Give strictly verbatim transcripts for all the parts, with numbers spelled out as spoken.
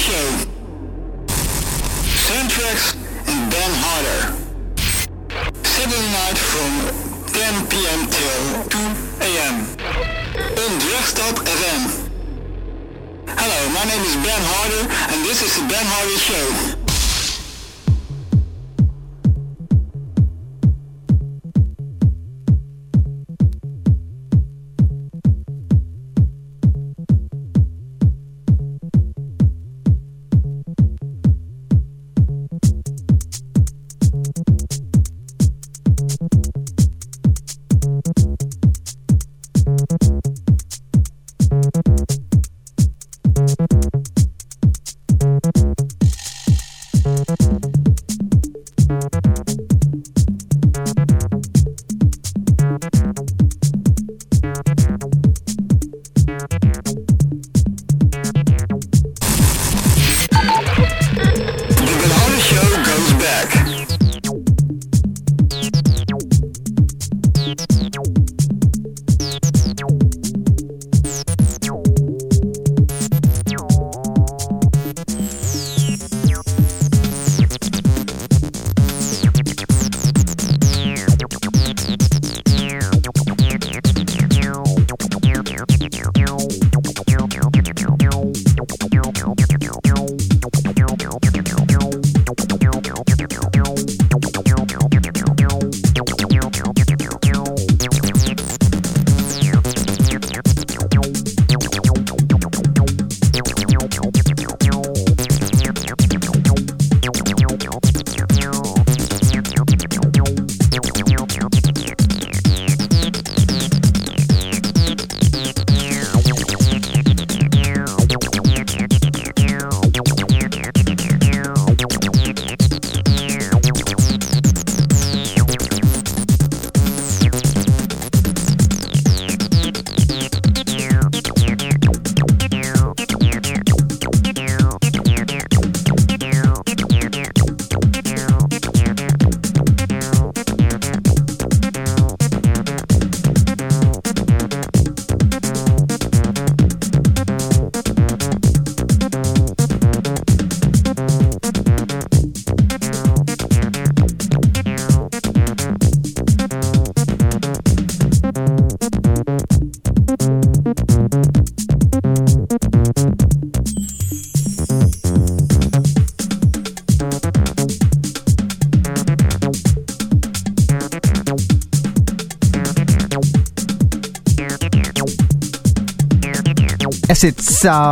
Show. Soundtracks and Ben Harder. Saturday night from ten p.m. till two a.m. on Drugstop F M. Hello, my name is Ben Harder and this is the Ben Harder Show. Acid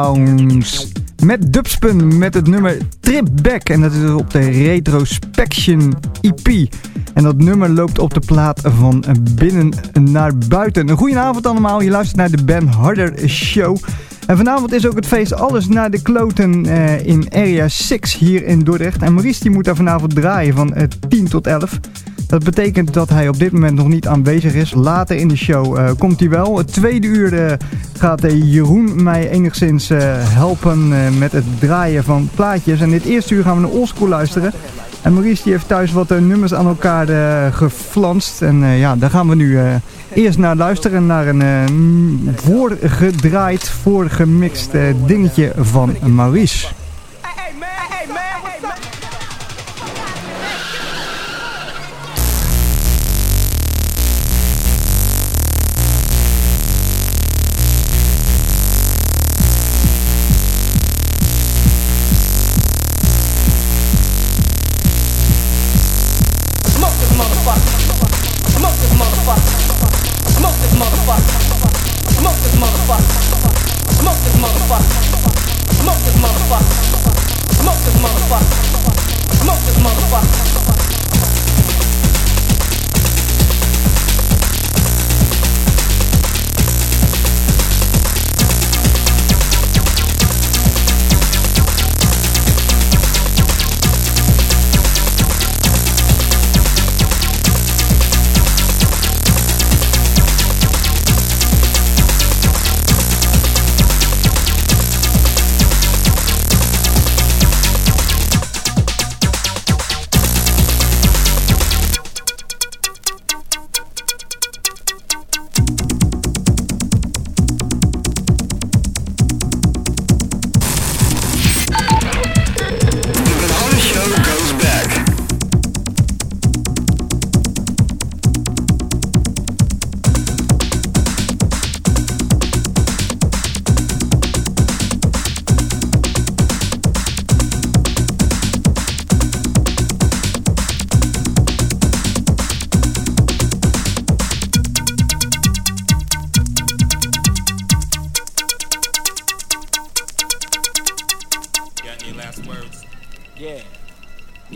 Sounds met Dubspun met het nummer Trip Back en dat is op de Retrospection E P. En dat nummer loopt op de plaat van binnen naar buiten. Een goedenavond allemaal, je luistert naar de Ben Harder Show. En vanavond is ook het feest Alles naar de Kloten uh, in Area zes hier in Dordrecht. En Maurice die moet daar vanavond draaien van uh, tien tot elf. Dat betekent dat hij op dit moment nog niet aanwezig is. Later in de show uh, komt hij wel. Het tweede uur uh, gaat uh, Jeroen mij enigszins uh, helpen uh, met het draaien van plaatjes. En dit eerste uur gaan we naar Oldschool luisteren. En Maurice die heeft thuis wat uh, nummers aan elkaar uh, geflanst. En uh, ja, daar gaan we nu uh, eerst naar luisteren. Naar een uh, voorgedraaid, voorgemixt uh, dingetje van Maurice.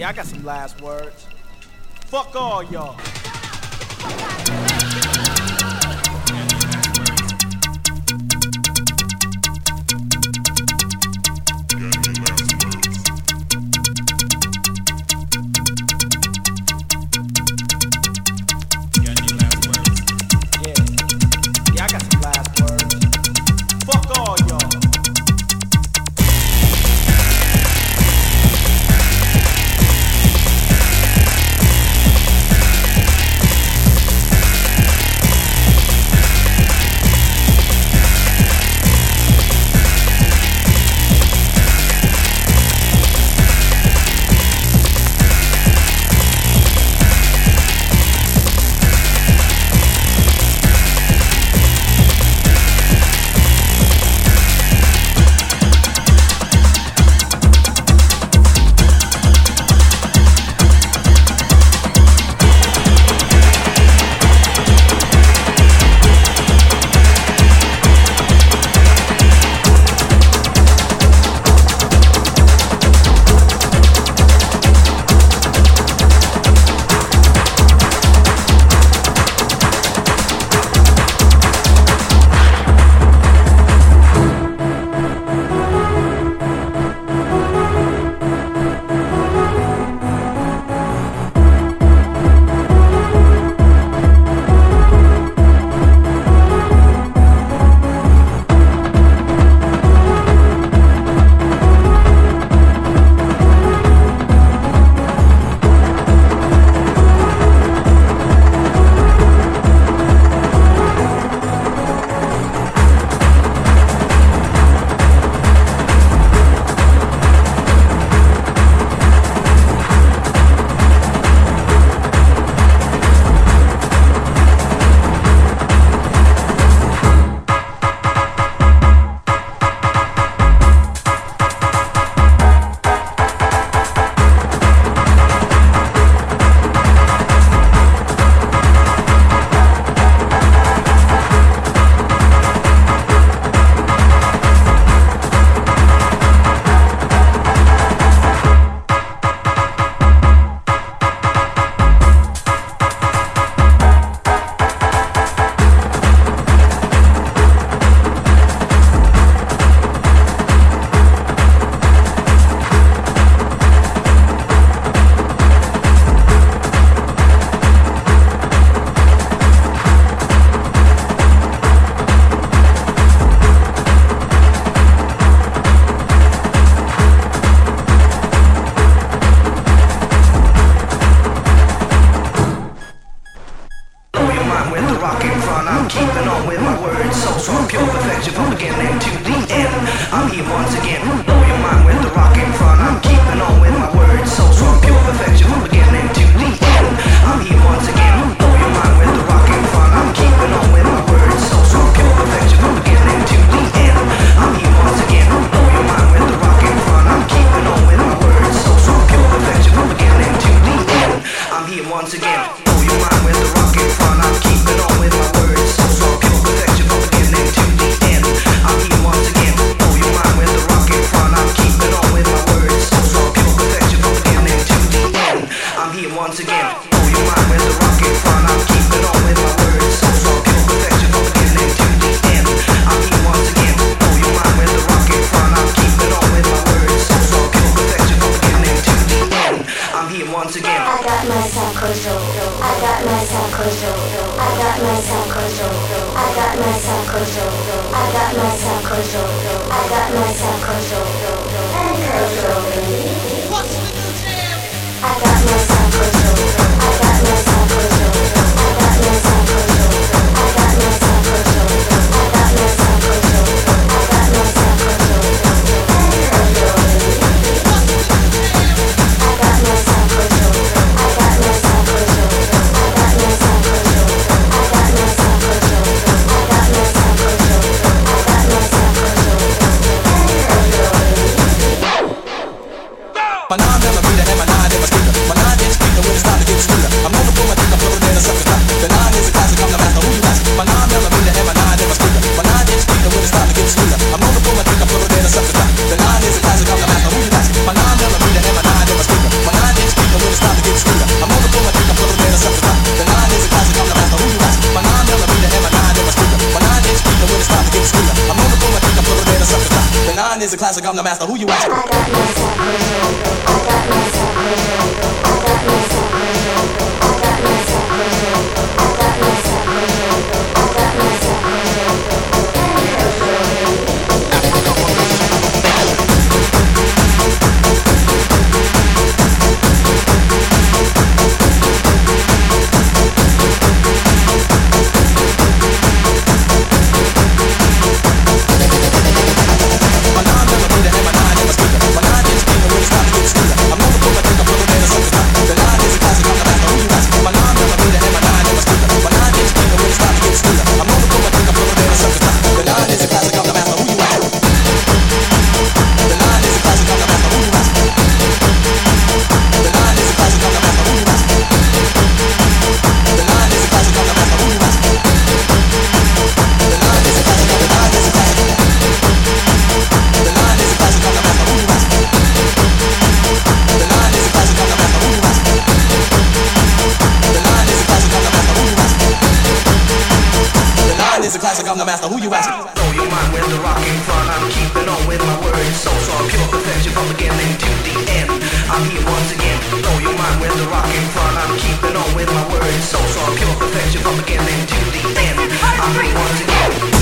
Yeah, I got some last words. Fuck all y'all. Banana, my breeder, and my nine, and my speaker. My nine is is a classic, I'm the master. Who you ask? I got I'm the master, who you asking? Blow your mind with the rock in front. I'm keeping on with my words. So, so pure perfection from beginning to the end. I'm here once again. Blow your mind with the rock in front. I'm keeping on with my words. So, so pure perfection from beginning to the end. I'm here once again.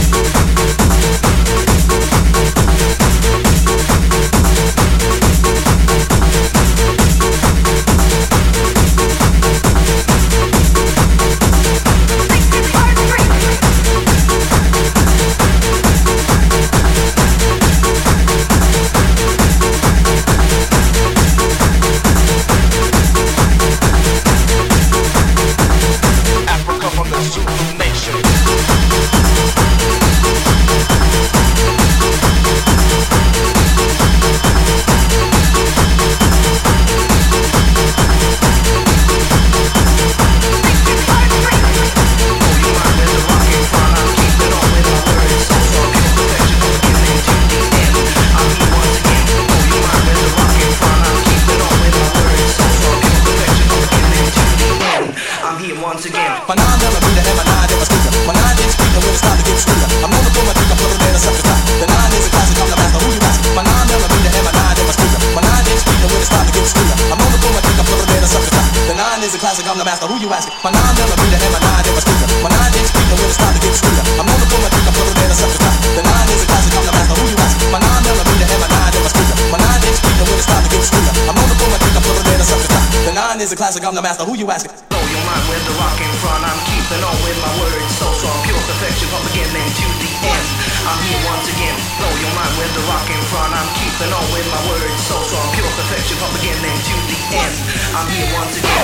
I'm the master, who you asking? My nine millimeter and my nine in my speaker. My nine inch speaker when it's time to get sweeter. I'm known to pull my dick up, put it in a sucker stop. The nine is a classic, I'm the master, who you asking? My nine millimeter and my nine in my speaker. My nine inch speaker when it's time to get sweeter. I'm known to pull my dick up, put it in a sucker stop. The nine is a classic, I'm the master, who you asking? Blow your mind with the rock in front. I'm keeping on with my words. So strong, pure perfection from beginning to the end. I'm here once again. Blow your mind with the rock in front. I'm keeping on with my words. So strong, pure perfection from beginning to the end. I'm here once again.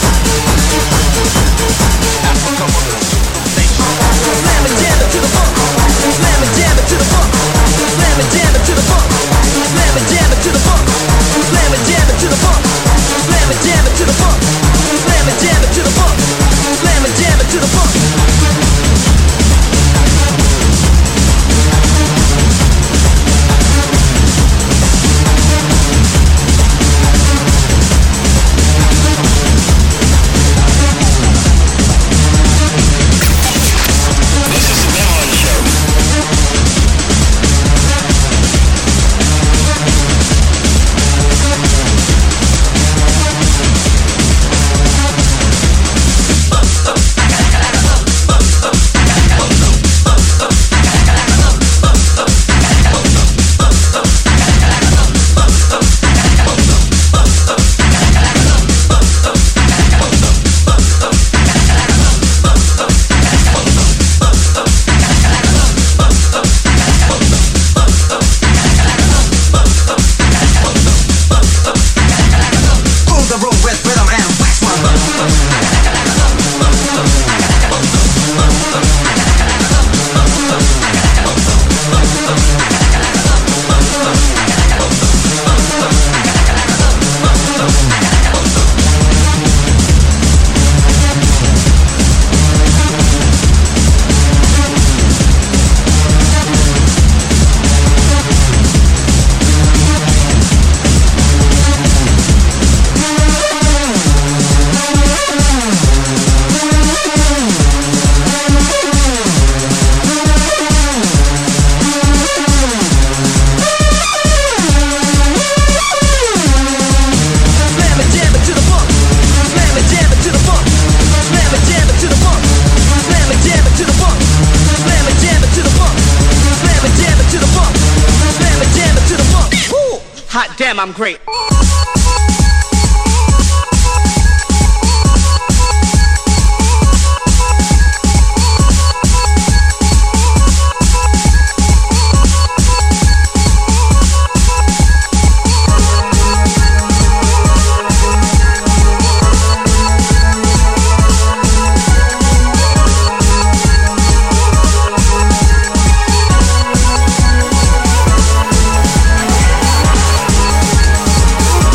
Slam agenda to the funk. hot damn, I'm great. We'll be right back.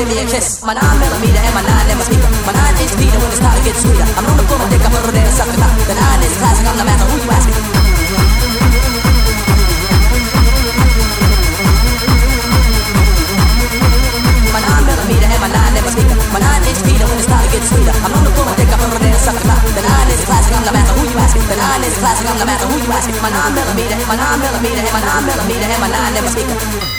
give me a kiss. My nine millimeter and my nine never speaker. My nine inch beater when it's time to get sweeter. I'm known to pull a dick, I put it in a sucker top. The nine is classic, I'm the master, who you asking? My nine millimeter and my nine never speaker. My nine inch beater when it's time to get sweeter. I'm known to pull a dick, I put it in a sucker top. The nine is classic, I'm the master, who you asking? The nine is classic, I'm the master, who you asking? My nine millimeter, my nine millimeter and my nine millimeter and my nine never speaker.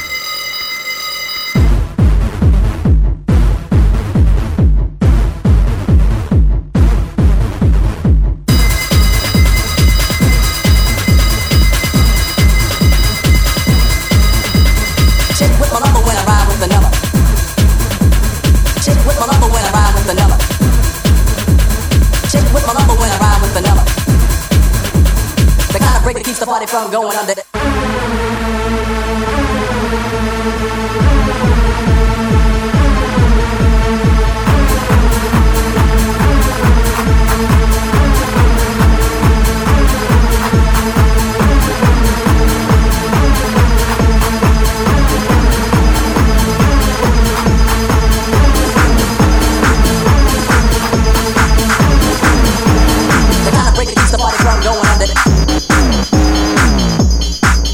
From going under. The kind of break that keeps the body from going under.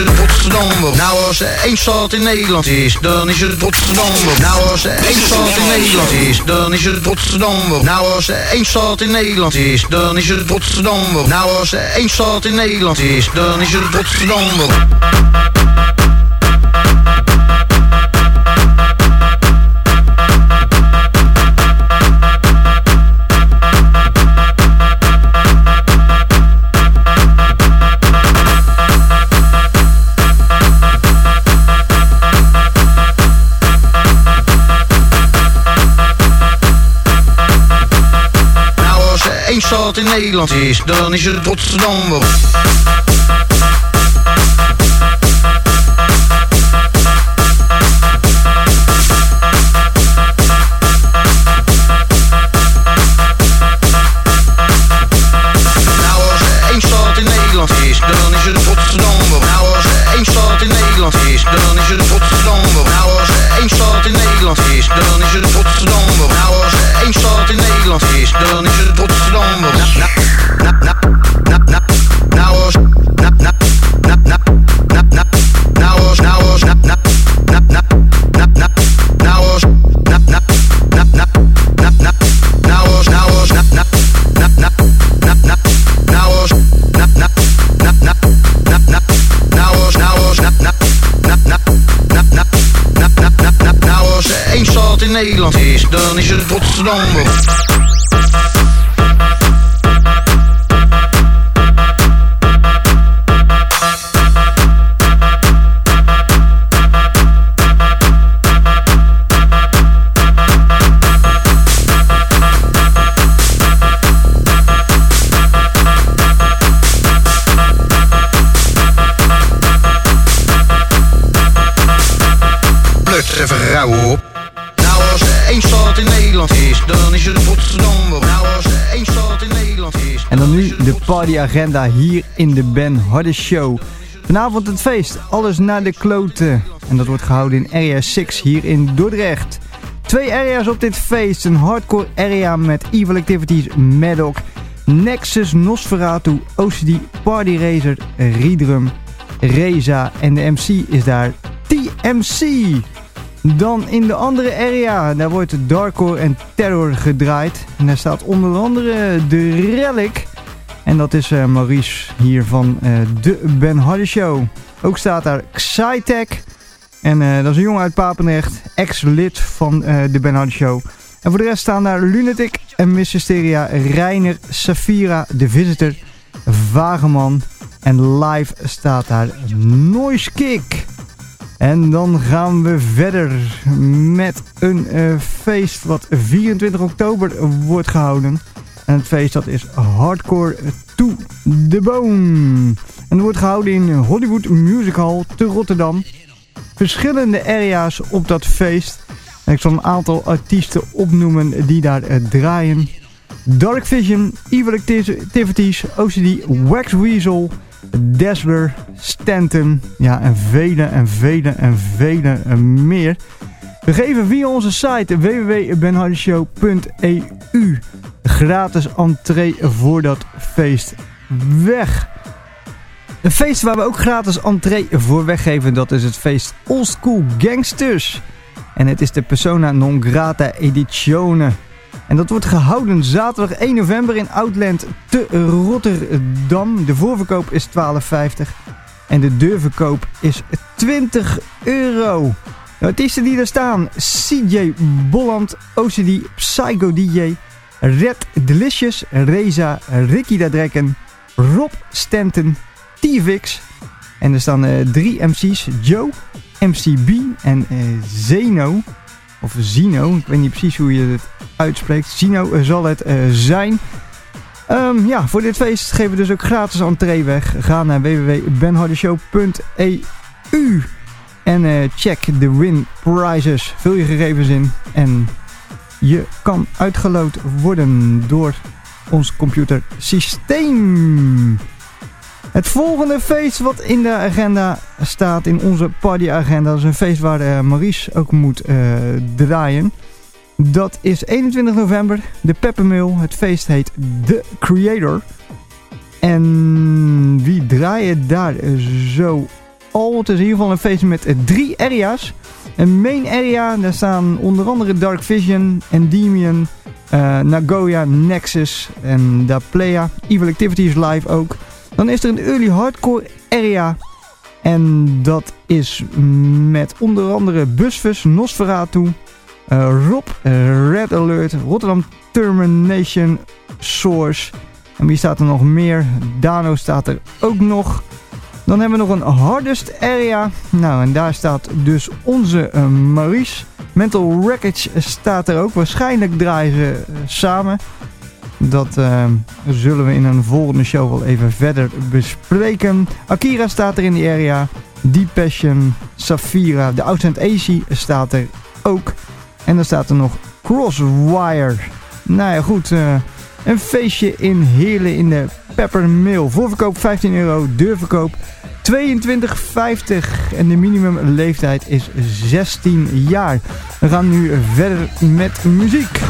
het Rotterdam. Nou als er één stad in Nederland is, dan is het Rotterdam. Nou als er één stad in Nederland is, dan is het Rotterdam. Nou als er één stad in Nederland is, dan is het Rotterdam. Nou als er één stad in Nederland is, dan is het Rotterdam. Eén stad in Nederland is, dan is het Rotterdam. Nou als er één stad in Nederland is, dan is het Rotterdam. Nou als er één stad in Nederland is, dan is het Rotterdam. Nou als er één stad in Nederland is, dan is het Rotterdam. Nou als er één stad in Nederland is, dan is het Rotterdam. Nou als er één stad in Nederland is, dan is het Rotterdam. Even rauw op. Nou als er één stad in Nederland is, dan is het Rotterdam. Nou als er één stad in Nederland is. En dan nu de partyagenda hier in de Ben Harder Show. Vanavond het feest, alles naar de kloten. En dat wordt gehouden in Area zes hier in Dordrecht. Twee area's op dit feest. Een hardcore area met Evil Activities, Maddock, Nexus, Nosferatu, O C D, Party Racer, Redrum, Reza en de M C is daar T M C. Dan in de andere area, daar wordt Darkcore en Terror gedraaid. En daar staat onder andere de Relic. En dat is uh, Maurice hier van uh, de Ben Harder Show. Ook staat daar Xytech. En uh, dat is een jongen uit Papendrecht, ex-lid van uh, de Ben Harder Show. En voor de rest staan daar Lunatic en Miss Hysteria, Reiner, Safira, The Visitor, Vageman. En live staat daar Noise Kick. En dan gaan we verder met een uh, feest wat vierentwintig oktober wordt gehouden. En het feest dat is Hardcore to the Bone. En het wordt gehouden in Hollywood Music Hall te Rotterdam. Verschillende area's op dat feest. En ik zal een aantal artiesten opnoemen die daar uh, draaien. Dark Vision, Evil Activities, O C D, Wax Weasel, Dazzler, Stanton, ja en vele en vele en vele meer. We geven via onze site w w w punt ben harder show punt e u gratis entree voor dat feest weg. Een feest waar we ook gratis entree voor weggeven, dat is het feest Old School Gangsters. En het is de Persona Non Grata Edizione. En dat wordt gehouden zaterdag één november in Outland te Rotterdam. De voorverkoop is twaalf vijftig en de deurverkoop is twintig euro. De artiesten die er staan: C J Bolland, O C D, Psycho D J, Red Delicious, Reza, Ricky da Draken, Rob Stanton, T-Vix. En er staan uh, drie M C's: Joe, M C B en uh, Zeno. Of Zino, ik weet niet precies hoe je het uitspreekt. Zino uh, zal het uh, zijn. Um, ja, voor dit feest geven we dus ook gratis entree weg. Ga naar w w w punt ben harder show punt e u en uh, check de win prizes. Vul je gegevens in en je kan uitgeloot worden door ons computersysteem. Het volgende feest wat in de agenda staat, in onze partyagenda, is een feest waar uh, Maurice ook moet uh, draaien. Dat is eenentwintig november, de Peppermill. Het feest heet The Creator. En wie draaien daar zo all. Het is in ieder geval een feestje met drie area's. Een main area, daar staan onder andere Dark Vision, Endymion, uh, Nagoya, Nexus en Da Playa. Evil Activities live ook. Dan is er een early hardcore area. En dat is met onder andere Busfus, Nosferatu, uh, Rob, uh, Red Alert, Rotterdam Termination, Source. En wie staat er nog meer? Dano staat er ook nog. Dan hebben we nog een hardest area. Nou, en daar staat dus onze uh, Maurice. Mental Wreckage staat er ook. Waarschijnlijk draaien ze uh, samen. Dat uh, zullen we in een volgende show wel even verder bespreken. Akira staat er in die area. Deep Passion, Safira, de Outside A C staat er ook. En dan staat er nog Crosswire. Nou ja, goed. Uh, een feestje in Heerlen in de Peppermill. Voorverkoop vijftien euro, deurverkoop tweeëntwintig vijftig. En de minimumleeftijd is zestien jaar. We gaan nu verder met muziek.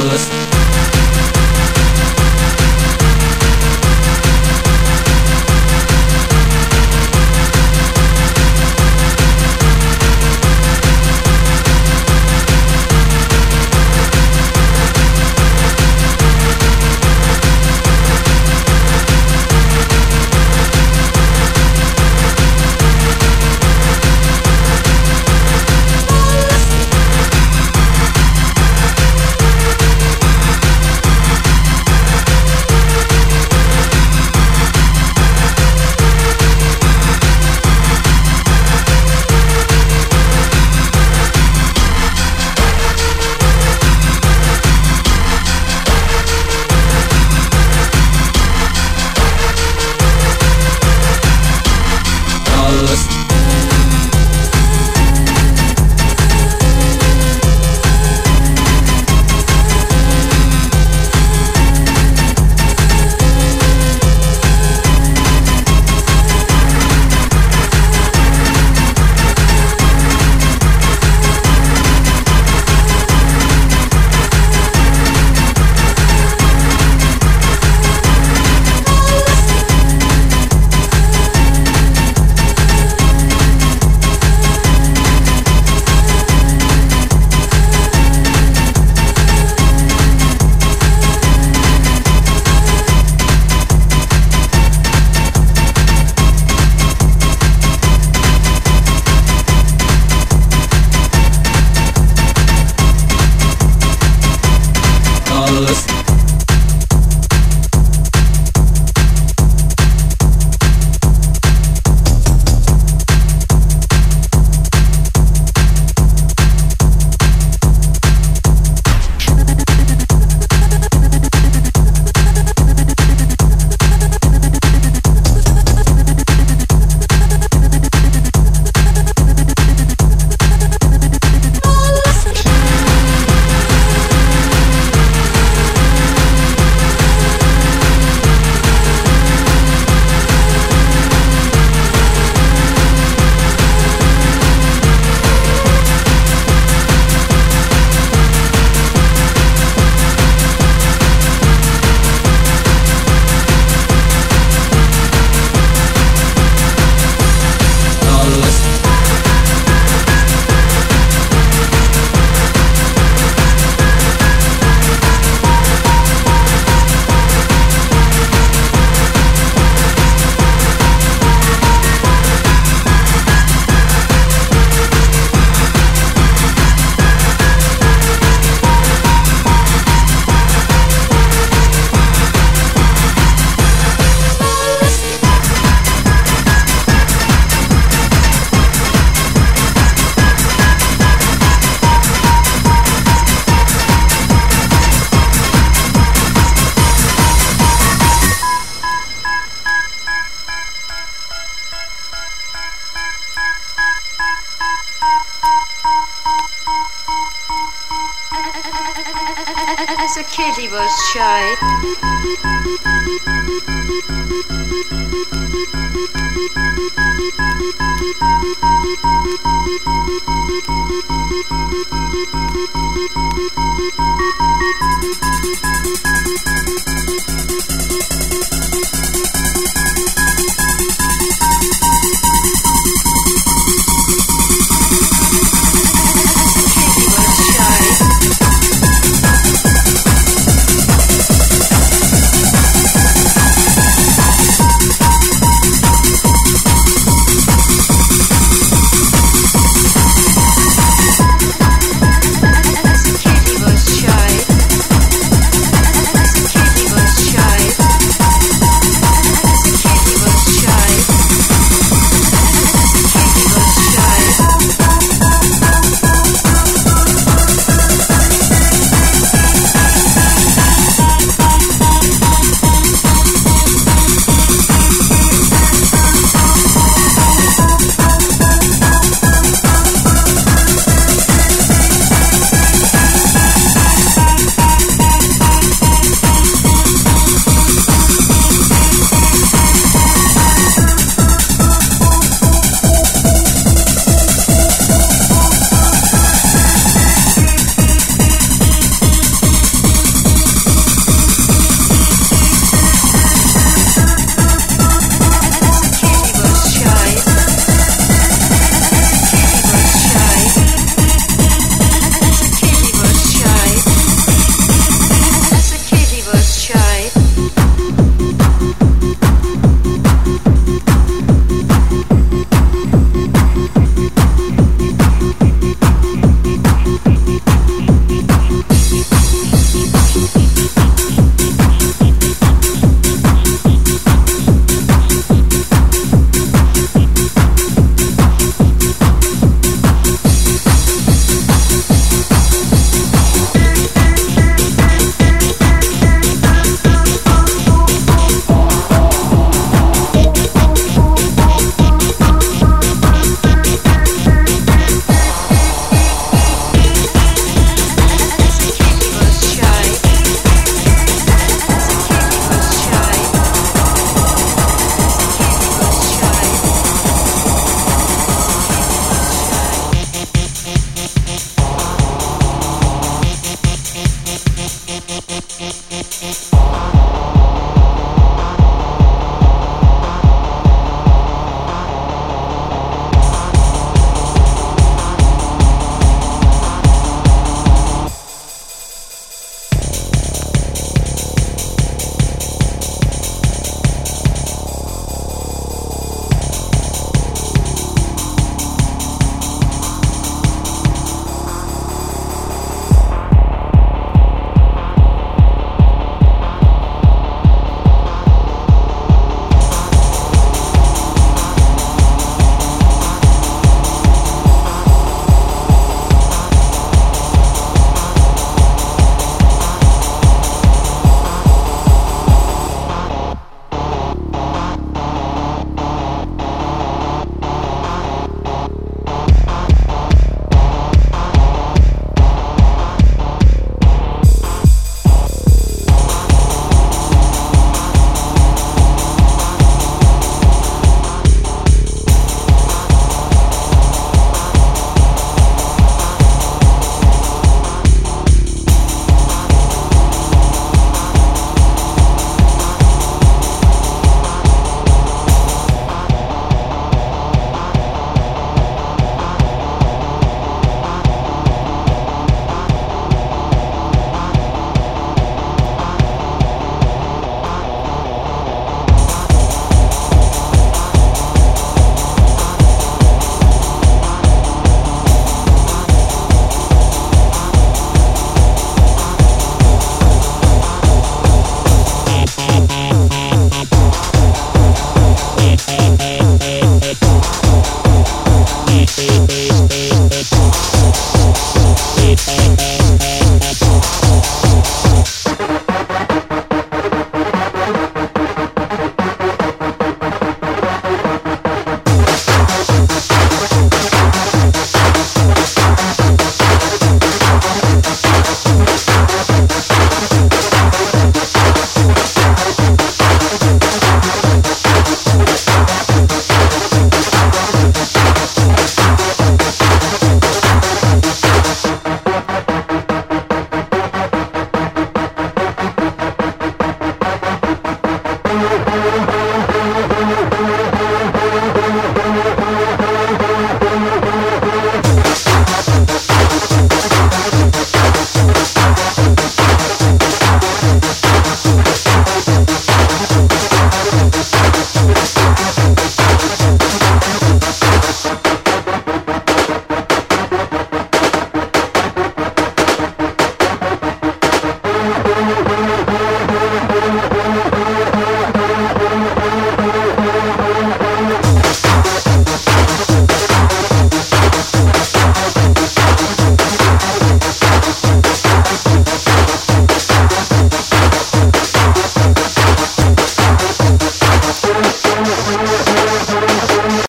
As a kid he was shy.